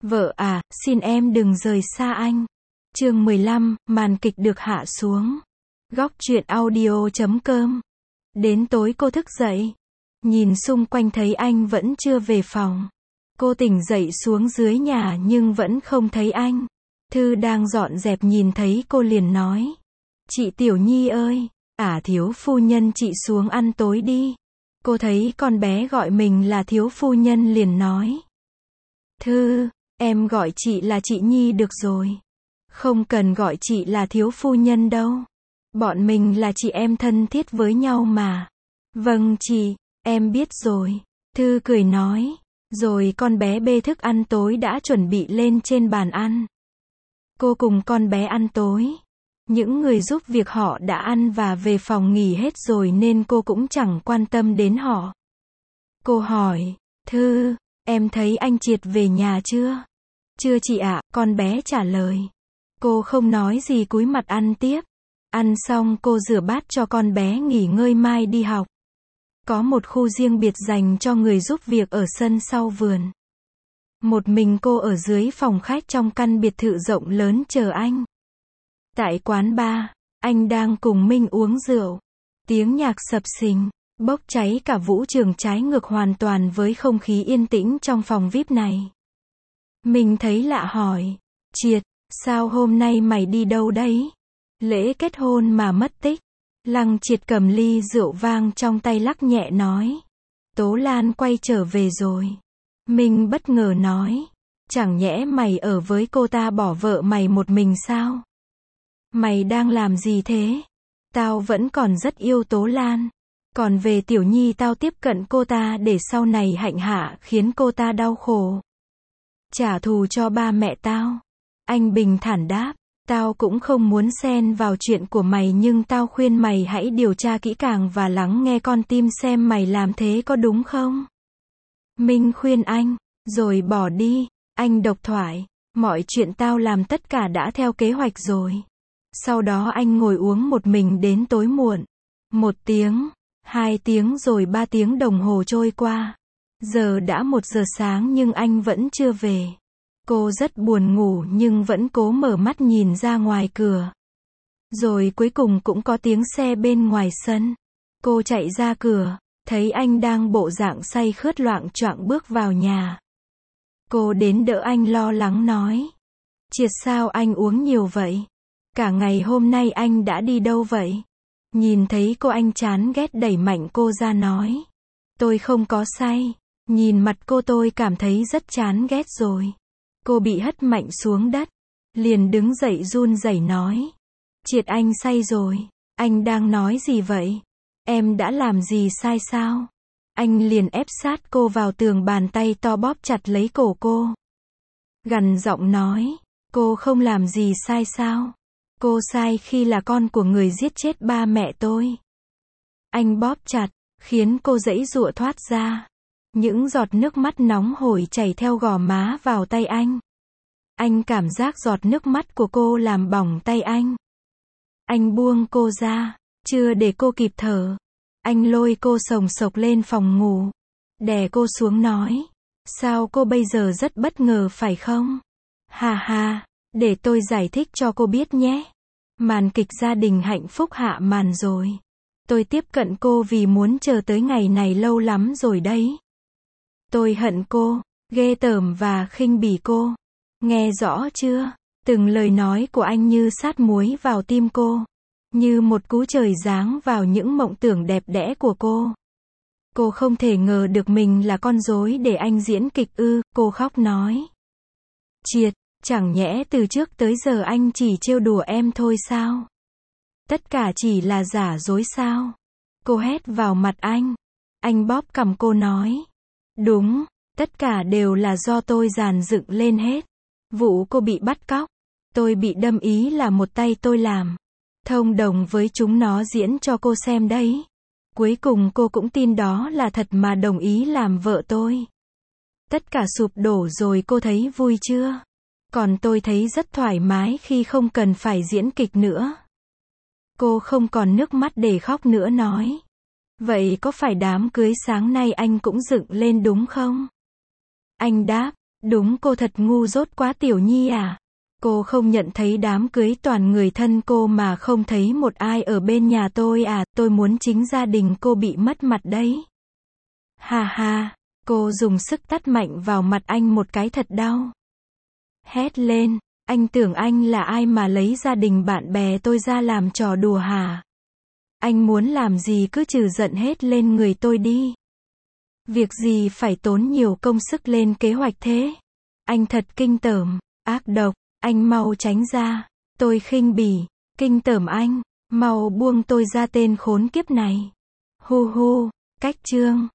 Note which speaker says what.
Speaker 1: Vợ à, xin em đừng rời xa anh. Chương 15, màn kịch được hạ xuống. Góc truyện audio.com. Đến tối cô thức dậy. Nhìn xung quanh thấy anh vẫn chưa về phòng. Cô tỉnh dậy xuống dưới nhà nhưng vẫn không thấy anh. Thư đang dọn dẹp nhìn thấy cô liền nói. Chị Tiểu Nhi ơi, thiếu phu nhân chị xuống ăn tối đi. Cô thấy con bé gọi mình là thiếu phu nhân liền nói. Thư, em gọi chị là chị Nhi được rồi. Không cần gọi chị là thiếu phu nhân đâu. Bọn mình là chị em thân thiết với nhau mà. Vâng chị, em biết rồi. Thư cười nói. Rồi con bé bê thức ăn tối đã chuẩn bị lên trên bàn ăn. Cô cùng con bé ăn tối. Những người giúp việc họ đã ăn và về phòng nghỉ hết rồi nên cô cũng chẳng quan tâm đến họ. Cô hỏi, Thư, em thấy anh Triệt về nhà chưa? Chưa chị ạ, con bé trả lời. Cô không nói gì cúi mặt ăn tiếp. Ăn xong cô rửa bát cho con bé nghỉ ngơi mai đi học. Có một khu riêng biệt dành cho người giúp việc ở sân sau vườn. Một mình cô ở dưới phòng khách trong căn biệt thự rộng lớn chờ anh. Tại quán bar, anh đang cùng Minh uống rượu. Tiếng nhạc sập sình, bốc cháy cả vũ trường trái ngược hoàn toàn với không khí yên tĩnh trong phòng VIP này. Minh thấy lạ hỏi, Triệt, sao hôm nay mày đi đâu đấy? Lễ kết hôn mà mất tích. Lăng Triệt cầm ly rượu vang trong tay lắc nhẹ nói. Tố Lan quay trở về rồi. Minh bất ngờ nói. Chẳng nhẽ mày ở với cô ta bỏ vợ mày một mình sao? Mày đang làm gì thế? Tao vẫn còn rất yêu Tố Lan. Còn về Tiểu Nhi tao tiếp cận cô ta để sau này hạnh hạ khiến cô ta đau khổ. Trả thù cho ba mẹ tao. Anh bình thản đáp. Tao cũng không muốn xen vào chuyện của mày nhưng tao khuyên mày hãy điều tra kỹ càng và lắng nghe con tim xem mày làm thế có đúng không? Minh khuyên anh, rồi bỏ đi. Anh độc thoại. Mọi chuyện tao làm tất cả đã theo kế hoạch rồi. Sau đó anh ngồi uống một mình đến tối muộn. 1 tiếng, 2 tiếng rồi 3 tiếng đồng hồ trôi qua. Giờ đã 1 giờ sáng nhưng anh vẫn chưa về. Cô rất buồn ngủ nhưng vẫn cố mở mắt nhìn ra ngoài cửa. Rồi cuối cùng cũng có tiếng xe bên ngoài sân. Cô chạy ra cửa, thấy anh đang bộ dạng say khướt loạng choạng bước vào nhà. Cô đến đỡ anh lo lắng nói. Triệt sao anh uống nhiều vậy? Cả ngày hôm nay anh đã đi đâu vậy? Nhìn thấy cô anh chán ghét đẩy mạnh cô ra nói. Tôi không có say. Nhìn mặt cô tôi cảm thấy rất chán ghét rồi. Cô bị hất mạnh xuống đất. Liền đứng dậy run rẩy nói. Triệt anh say rồi. Anh đang nói gì vậy? Em đã làm gì sai sao? Anh liền ép sát cô vào tường bàn tay to bóp chặt lấy cổ cô. Gằn giọng nói. Cô không làm gì sai sao? Cô sai khi là con của người giết chết ba mẹ tôi. Anh bóp chặt, khiến cô giãy giụa thoát ra. Những giọt nước mắt nóng hổi chảy theo gò má vào tay anh. Anh cảm giác giọt nước mắt của cô làm bỏng tay anh. Anh buông cô ra, chưa để cô kịp thở. Anh lôi cô xồng xộc lên phòng ngủ. Đè cô xuống nói. Sao cô bây giờ rất bất ngờ phải không? Hà hà, để tôi giải thích cho cô biết nhé. Màn kịch gia đình hạnh phúc hạ màn rồi. Tôi tiếp cận cô vì muốn chờ tới ngày này lâu lắm rồi đấy. Tôi hận cô, ghê tởm và khinh bỉ cô. Nghe rõ chưa? Từng lời nói của anh như sát muối vào tim cô. Như một cú trời giáng vào những mộng tưởng đẹp đẽ của cô. Cô không thể ngờ được mình là con rối để anh diễn kịch ư, cô khóc nói. Triệt, chẳng nhẽ từ trước tới giờ anh chỉ trêu đùa em thôi sao? Tất cả chỉ là giả dối sao? Cô hét vào mặt anh. Anh bóp cằm cô nói. Đúng, tất cả đều là do tôi dàn dựng lên hết. Vụ cô bị bắt cóc, tôi bị đâm ý là một tay tôi làm. Thông đồng với chúng nó diễn cho cô xem đấy. Cuối cùng cô cũng tin đó là thật mà đồng ý làm vợ tôi. Tất cả sụp đổ rồi cô thấy vui chưa? Còn tôi thấy rất thoải mái khi không cần phải diễn kịch nữa. Cô không còn nước mắt để khóc nữa nói. Vậy có phải đám cưới sáng nay anh cũng dựng lên đúng không? Anh đáp, Đúng cô thật ngu dốt quá Tiểu Nhi à. Cô không nhận thấy đám cưới toàn người thân cô mà không thấy một ai ở bên nhà tôi à, tôi muốn chính gia đình cô bị mất mặt đấy. Ha ha, cô dùng sức tát mạnh vào mặt anh một cái thật đau. Hét lên, anh tưởng anh là ai mà lấy gia đình bạn bè tôi ra làm trò đùa hả? Anh muốn làm gì cứ trừ giận hết lên người tôi đi. Việc gì phải tốn nhiều công sức lên kế hoạch thế? Anh thật kinh tởm, ác độc, anh mau tránh ra. Tôi khinh bỉ, kinh tởm anh, mau buông tôi ra tên khốn kiếp này. Hu hu, cách chương.